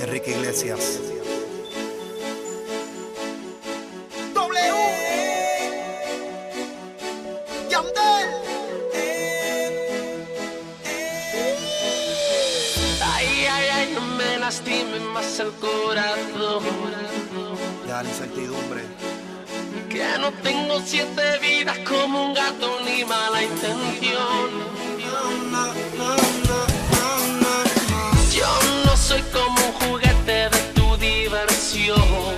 Enrique Iglesias. W. Yandel. Ay, ay, ay, no me lastime más el corazón. Ya la incertidumbre. Que no tengo 7 vidas como un gato ni mala intención. Yo no soy como un juguete de tu diversión.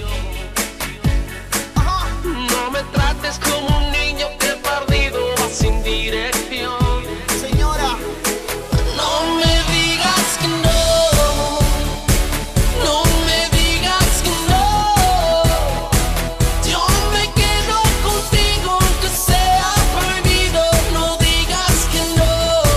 No me trates como un niño que perdido va sin dirección. Señora, No me digas que no, no me digas que no. Yo me quedo contigo aunque sea prohibido. No digas que no,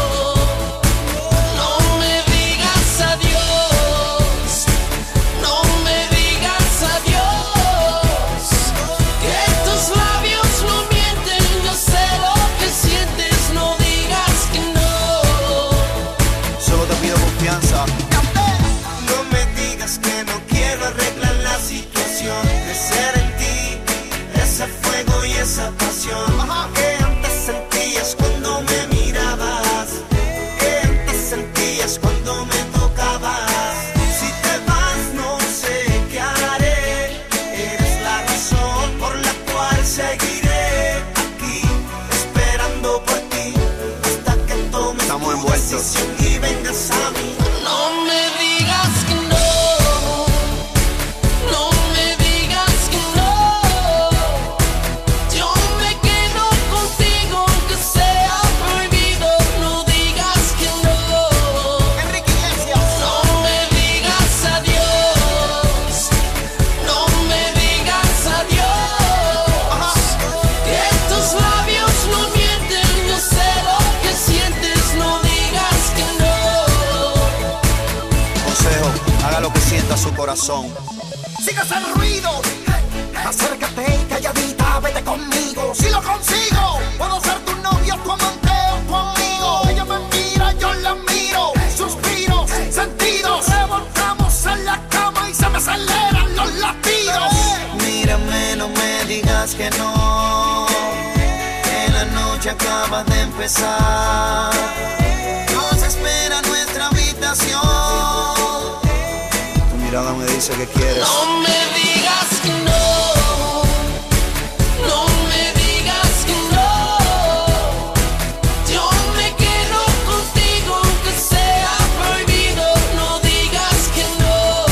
no me digas adiós, no me digas adiós. Que tus labios no mienten, yo sé lo que sientes. No digas que no. Solo te pido confianza. No me digas que no quiero arreglar la situación. Crecer en ti, ese fuego y esa pasión que antes sentías cuando me mirabas, que antes sentías cuando me tocabas. Si te vas no sé qué haré. Eres la razón por la cual seguiré aquí, esperando por ti hasta que tomes Estamos tu envueltos. decisión y vengas a mí. No me digas que no, no me digas que no. Yo me quedo contigo aunque sea prohibido. No digas que no. Enrique Iglesias. No me digas adiós, no me digas adiós. Que tus labios no mienten, yo sé lo que sientes. No digas que no. Consejo, haga lo que sienta su corazón. Sigas el ruido. Acércate y calladita, vete conmigo. Si lo consigo, puedo ser tu novio, tu amante o tu amigo. Ella me mira, yo la miro. Suspiros, sentidos. Revolcamos en la cama y se me aceleran los latidos. Mírame, no me digas que no, que la noche acaba de empezar. Nos espera nuestra habitación. Tu mirada me dice que quieres. No me digas que no, no me digas que no. Yo me quedo contigo aunque sea prohibido. No digas que no,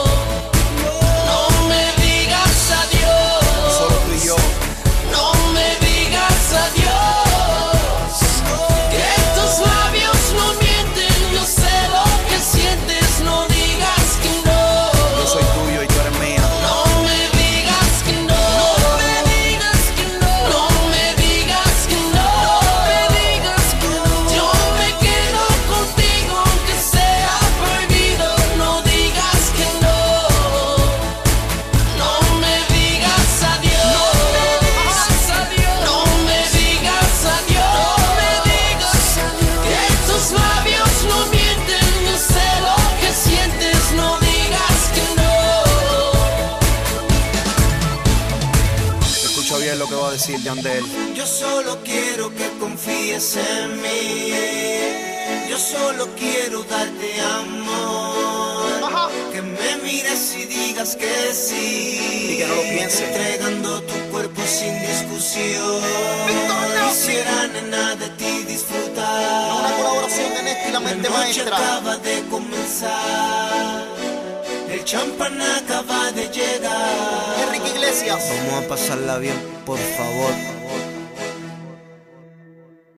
no me digas adiós, Solo tú y yo. no me digas adiós. Que tus labios no mienten, yo sé lo que sientes. No digas que no. Yo soy tuyo y tú eres mía. No me digas que no, no me digas que no, no me digas que no, no me digas que no. Yo me quedo contigo aunque sea prohibido. No digas que no, no me digas adiós, no me digas adiós, no me digas adiós. Que tus labios no mienten, yo sé lo que sientes. No digas que no. Escucha bien lo que va a decir Yandel. Yo solo quiero que confíes en mí. Yo solo quiero darte amor. Que me mires y digas que sí. Y que no lo pienses. Entregando tu cuerpo sin discusión. Quisiera, nena, de ti disfrutar. Una colaboración en este y la La mente noche maestra. acaba de comenzar. El champán acaba de llegar. Enrique Iglesias. Vamos a pasarla bien, por favor.